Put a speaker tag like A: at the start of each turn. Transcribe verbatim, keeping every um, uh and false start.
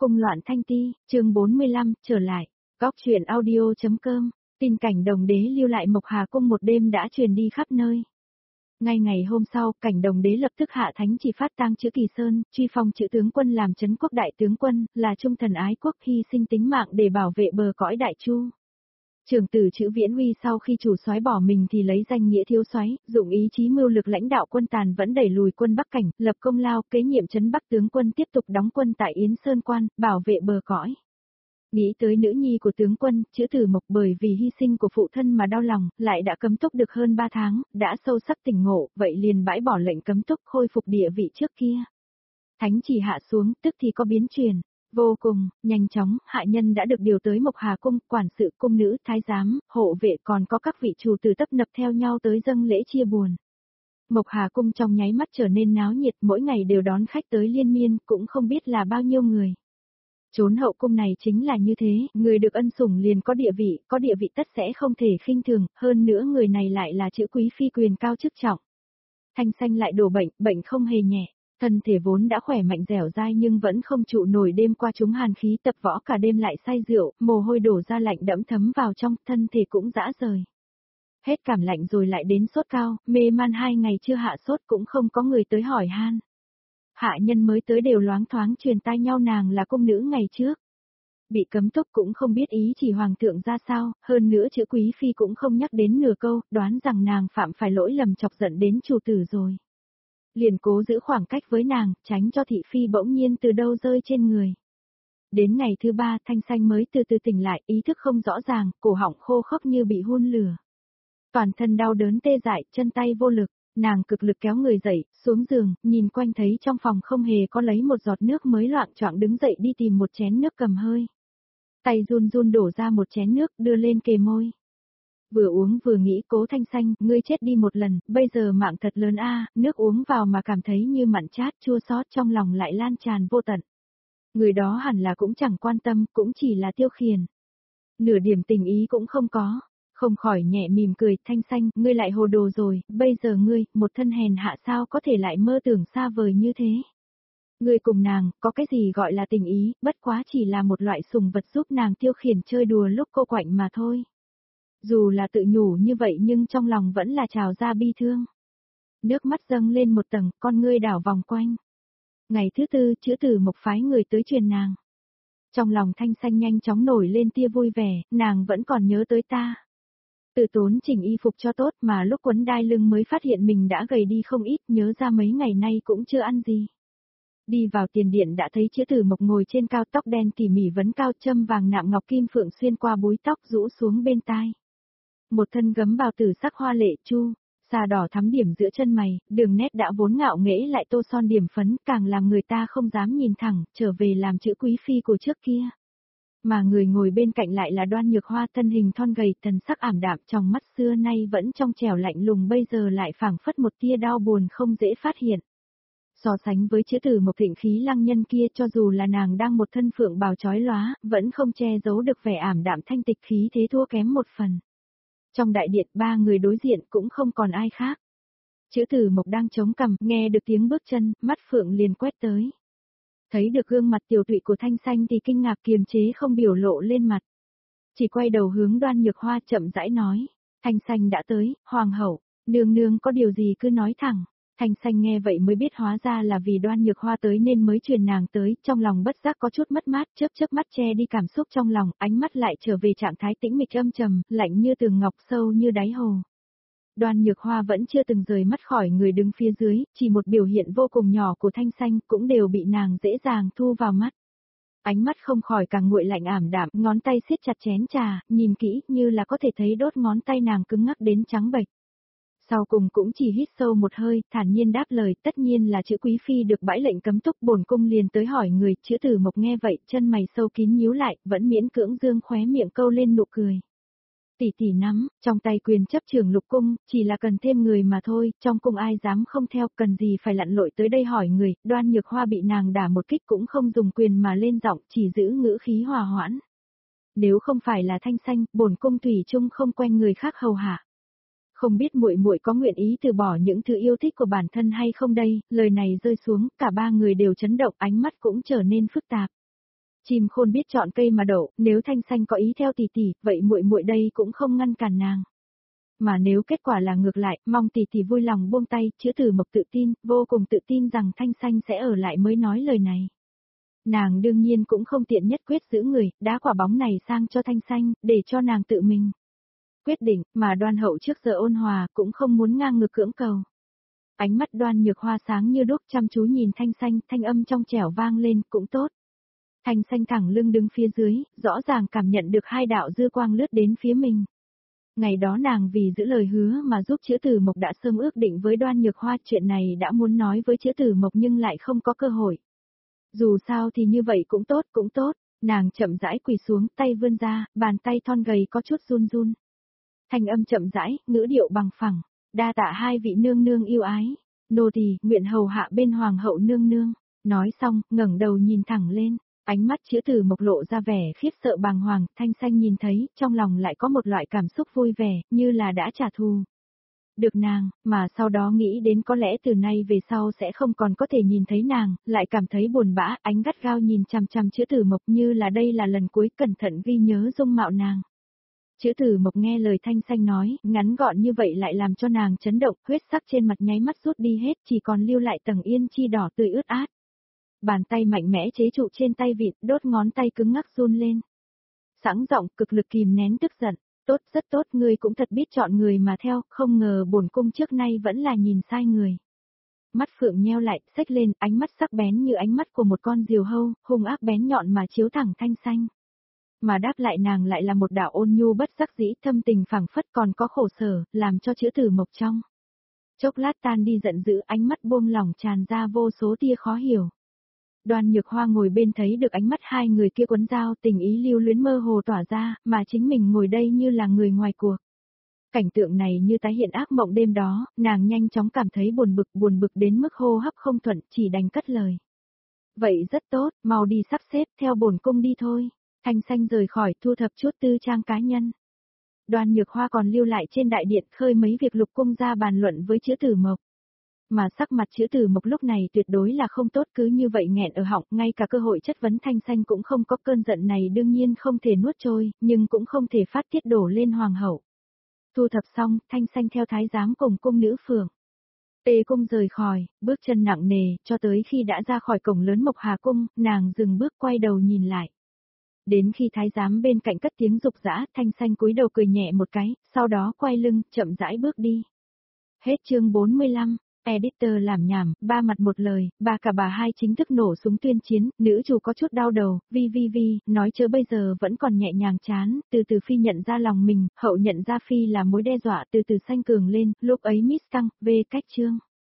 A: Cung loạn thanh ti, chương bốn mươi lăm, trở lại. Góc truyện audio.com, tin cảnh Đồng Đế lưu lại Mộc Hà Cung một đêm đã truyền đi khắp nơi. Ngay ngày hôm sau, cảnh Đồng Đế lập tức hạ thánh chỉ phát tang chữ Kỳ Sơn, truy phong chữ tướng quân làm trấn quốc đại tướng quân, là trung thần ái quốc hy sinh tính mạng để bảo vệ bờ cõi Đại Chu. Trưởng tử chữ Viễn Huy sau khi chủ soái bỏ mình thì lấy danh nghĩa thiếu soái, dụng ý chí mưu lực lãnh đạo quân Tàn vẫn đẩy lùi quân Bắc Cảnh, lập công lao, kế nhiệm trấn Bắc tướng quân tiếp tục đóng quân tại Yến Sơn Quan, bảo vệ bờ cõi. Nghĩ tới nữ nhi của tướng quân, chữ Tử Mộc bởi vì hy sinh của phụ thân mà đau lòng, lại đã cấm túc được hơn ba tháng, đã sâu sắc tỉnh ngộ, vậy liền bãi bỏ lệnh cấm túc khôi phục địa vị trước kia. Thánh chỉ hạ xuống, tức thì có biến truyền. Vô cùng, nhanh chóng, hạ nhân đã được điều tới Mộc Hà Cung, quản sự cung nữ, thái giám, hộ vệ còn có các vị chủ tử tấp nập theo nhau tới dâng lễ chia buồn. Mộc Hà Cung trong nháy mắt trở nên náo nhiệt, mỗi ngày đều đón khách tới liên miên, cũng không biết là bao nhiêu người. Chốn hậu cung này chính là như thế, người được ân sủng liền có địa vị, có địa vị tất sẽ không thể khinh thường, hơn nữa người này lại là chữ quý phi quyền cao chức trọng. Thanh Xanh lại đổ bệnh, bệnh không hề nhẹ. Thân thể vốn đã khỏe mạnh dẻo dai nhưng vẫn không trụ nổi đêm qua chúng hàn khí tập võ cả đêm lại say rượu, mồ hôi đổ ra lạnh đẫm thấm vào trong, thân thể cũng rã rời. Hết cảm lạnh rồi lại đến sốt cao, mê man hai ngày chưa hạ sốt cũng không có người tới hỏi han. Hạ nhân mới tới đều loáng thoáng truyền tai nhau nàng là cung nữ ngày trước. Bị cấm túc cũng không biết ý chỉ hoàng thượng ra sao, hơn nữa chữ quý phi cũng không nhắc đến nửa câu, đoán rằng nàng phạm phải lỗi lầm chọc giận đến chủ tử rồi. Liền cố giữ khoảng cách với nàng, tránh cho thị phi bỗng nhiên từ đâu rơi trên người. Đến ngày thứ ba, Thanh Xanh mới từ từ tỉnh lại, ý thức không rõ ràng, cổ họng khô khốc như bị hun lửa. Toàn thân đau đớn tê dại, chân tay vô lực, nàng cực lực kéo người dậy, xuống giường, nhìn quanh thấy trong phòng không hề có lấy một giọt nước mới loạng choạng đứng dậy đi tìm một chén nước cầm hơi. Tay run run đổ ra một chén nước, đưa lên kề môi. Vừa uống vừa nghĩ Cố Thanh Xanh, ngươi chết đi một lần, bây giờ mạng thật lớn a, nước uống vào mà cảm thấy như mặn chát chua xót trong lòng lại lan tràn vô tận. Người đó hẳn là cũng chẳng quan tâm, cũng chỉ là tiêu khiển. Nửa điểm tình ý cũng không có, không khỏi nhẹ mỉm cười, Thanh Xanh, ngươi lại hồ đồ rồi, bây giờ ngươi, một thân hèn hạ sao có thể lại mơ tưởng xa vời như thế. Ngươi cùng nàng, có cái gì gọi là tình ý, bất quá chỉ là một loại sùng vật giúp nàng tiêu khiển chơi đùa lúc cô quạnh mà thôi. Dù là tự nhủ như vậy nhưng trong lòng vẫn là trào ra bi thương. Nước mắt dâng lên một tầng, con ngươi đảo vòng quanh. Ngày thứ tư, chữ Tử Mộc phái người tới truyền nàng. Trong lòng Thanh Xanh nhanh chóng nổi lên tia vui vẻ, nàng vẫn còn nhớ tới ta. Tự tốn chỉnh y phục cho tốt mà lúc quấn đai lưng mới phát hiện mình đã gầy đi không ít, nhớ ra mấy ngày nay cũng chưa ăn gì. Đi vào tiền điện đã thấy chữ Tử Mộc ngồi trên cao, tóc đen tỉ mỉ vấn cao, châm vàng nạm ngọc kim phượng xuyên qua búi tóc rũ xuống bên tai. Một thân gấm bào tử sắc hoa lệ chu, xà đỏ thắm điểm giữa chân mày, đường nét đã vốn ngạo nghễ lại tô son điểm phấn, càng làm người ta không dám nhìn thẳng, trở về làm chữ quý phi của trước kia. Mà người ngồi bên cạnh lại là Đoan Nhược Hoa, thân hình thon gầy, thần sắc ảm đạm, trong mắt xưa nay vẫn trong trẻo lạnh lùng bây giờ lại phảng phất một tia đau buồn không dễ phát hiện. So sánh với chữ Tử Mộc thịnh khí lăng nhân kia, cho dù là nàng đang một thân phượng bào chói lóa, vẫn không che giấu được vẻ ảm đạm thanh tịch khí thế thua kém một phần. Trong đại điện ba người đối diện cũng không còn ai khác. Chữ Tử Mộc đang chống cằm, nghe được tiếng bước chân, mắt phượng liền quét tới. Thấy được gương mặt tiểu tụy của Thanh Xanh thì kinh ngạc kiềm chế không biểu lộ lên mặt. Chỉ quay đầu hướng Đoan Nhược Hoa chậm rãi nói, Thanh Xanh đã tới, hoàng hậu, nương nương có điều gì cứ nói thẳng. Thanh Xanh nghe vậy mới biết hóa ra là vì Đoan Nhược Hoa tới nên mới truyền nàng tới, trong lòng bất giác có chút mất mát, chớp chớp mắt che đi cảm xúc trong lòng, ánh mắt lại trở về trạng thái tĩnh mịch âm trầm, lạnh như tường ngọc, sâu như đáy hồ. Đoan Nhược Hoa vẫn chưa từng rời mắt khỏi người đứng phía dưới, chỉ một biểu hiện vô cùng nhỏ của Thanh Xanh cũng đều bị nàng dễ dàng thu vào mắt. Ánh mắt không khỏi càng nguội lạnh ảm đạm, ngón tay siết chặt chén trà, nhìn kỹ như là có thể thấy đốt ngón tay nàng cứng ngắc đến trắng bệch. Sau cùng cũng chỉ hít sâu một hơi, thản nhiên đáp lời, tất nhiên là chữ quý phi được bãi lệnh cấm túc, bổn cung liền tới hỏi người. Chữ Tử Mộc nghe vậy, chân mày sâu kín nhíu lại, vẫn miễn cưỡng dương khóe miệng câu lên nụ cười. Tỷ tỷ nắm, trong tay quyền chấp trưởng lục cung, chỉ là cần thêm người mà thôi, trong cung ai dám không theo, cần gì phải lặn lội tới đây hỏi người. Đoan Nhược Hoa bị nàng đả một kích cũng không dùng quyền mà lên giọng, chỉ giữ ngữ khí hòa hoãn. Nếu không phải là Thanh Xanh, bổn cung thủy chung không quen người khác hầu hạ. Không biết muội muội có nguyện ý từ bỏ những thứ yêu thích của bản thân hay không đây. Lời này rơi xuống, cả ba người đều chấn động, ánh mắt cũng trở nên phức tạp. Chim khôn biết chọn cây mà đậu, nếu Thanh Xanh có ý theo tỷ tỷ, vậy muội muội đây cũng không ngăn cản nàng. Mà nếu kết quả là ngược lại, mong tỷ tỷ vui lòng buông tay, Chữ Tử Mộc tự tin, vô cùng tự tin rằng Thanh Xanh sẽ ở lại mới nói lời này. Nàng đương nhiên cũng không tiện nhất quyết giữ người, đá quả bóng này sang cho Thanh Xanh, để cho nàng tự mình quyết định, mà Đoan Hậu trước giờ ôn hòa, cũng không muốn ngang ngược cưỡng cầu. Ánh mắt Đoan Nhược Hoa sáng như đuốc chăm chú nhìn Thanh Xanh, thanh âm trong trẻo vang lên, cũng tốt. Thanh Xanh thẳng lưng đứng phía dưới, rõ ràng cảm nhận được hai đạo dư quang lướt đến phía mình. Ngày đó nàng vì giữ lời hứa mà giúp Chữ Tử Mộc đã sớm ước định với Đoan Nhược Hoa, chuyện này đã muốn nói với Chữ Tử Mộc nhưng lại không có cơ hội. Dù sao thì như vậy cũng tốt, cũng tốt, nàng chậm rãi quỳ xuống, tay vươn ra, bàn tay thon gầy có chút run run. Thanh âm chậm rãi, ngữ điệu bằng phẳng, đa tạ hai vị nương nương yêu ái, nô tỳ nguyện hầu hạ bên hoàng hậu nương nương. Nói xong, ngẩng đầu nhìn thẳng lên, ánh mắt Chữ Tử Mộc lộ ra vẻ khiếp sợ bàng hoàng, Thanh Xanh nhìn thấy, trong lòng lại có một loại cảm xúc vui vẻ, như là đã trả thù được nàng, mà sau đó nghĩ đến có lẽ từ nay về sau sẽ không còn có thể nhìn thấy nàng, lại cảm thấy buồn bã, ánh gắt gao nhìn chằm chằm Chữ Tử Mộc như là đây là lần cuối cẩn thận ghi nhớ dung mạo nàng. Chữ Tử Mộc nghe lời Thanh Xanh nói, ngắn gọn như vậy lại làm cho nàng chấn động, huyết sắc trên mặt nháy mắt rút đi hết, chỉ còn lưu lại tầng yên chi đỏ tươi ướt át. Bàn tay mạnh mẽ chế trụ trên tay vịn, đốt ngón tay cứng ngắc run lên. Sẵn giọng, cực lực kìm nén tức giận, tốt, rất tốt, ngươi cũng thật biết chọn người mà theo, không ngờ bổn cung trước nay vẫn là nhìn sai người. Mắt Phượng nheo lại, xếch lên, ánh mắt sắc bén như ánh mắt của một con diều hâu, hung ác bén nhọn mà chiếu thẳng Thanh Xanh. Mà đáp lại nàng lại là một đạo ôn nhu bất đắc dĩ, thâm tình phảng phất còn có khổ sở, làm cho Chữ Tử Mộc trong chốc lát tan đi giận dữ, ánh mắt buông lỏng tràn ra vô số tia khó hiểu. Đoan Nhược Hoa ngồi bên thấy được ánh mắt hai người kia quấn dao, tình ý lưu luyến mơ hồ tỏa ra, mà chính mình ngồi đây như là người ngoài cuộc. Cảnh tượng này như tái hiện ác mộng đêm đó, nàng nhanh chóng cảm thấy buồn bực, buồn bực đến mức hô hấp không thuận, chỉ đành cất lời. Vậy rất tốt, mau đi sắp xếp, theo bổn cung đi thôi. Thanh Xanh rời khỏi, thu thập chút tư trang cá nhân. Đoan Nhược Hoa còn lưu lại trên đại điện khơi mấy việc lục cung ra bàn luận với Chữ Tử Mộc. Mà sắc mặt Chữ Tử Mộc lúc này tuyệt đối là không tốt, cứ như vậy nghẹn ở họng, ngay cả cơ hội chất vấn Thanh Xanh cũng không có, cơn giận này đương nhiên không thể nuốt trôi, nhưng cũng không thể phát tiết đổ lên hoàng hậu. Thu thập xong, Thanh Xanh theo thái giám cùng cung nữ phường Tề cung rời khỏi, bước chân nặng nề, cho tới khi đã ra khỏi cổng lớn Mộc Hà cung, nàng dừng bước quay đầu nhìn lại. Đến khi thái giám bên cạnh cất tiếng dục dã, Thanh Xanh cúi đầu cười nhẹ một cái, sau đó quay lưng, chậm rãi bước đi. Hết chương bốn mươi lăm. Editor làm nhảm, ba mặt một lời, ba cả bà hai chính thức nổ súng tuyên chiến, nữ chủ có chút đau đầu, vi vi vi, nói chớ bây giờ vẫn còn nhẹ nhàng chán, từ từ Phi nhận ra lòng mình, hậu nhận ra Phi là mối đe dọa, từ từ xanh cường lên, lúc ấy Miss Căng, về cách chương.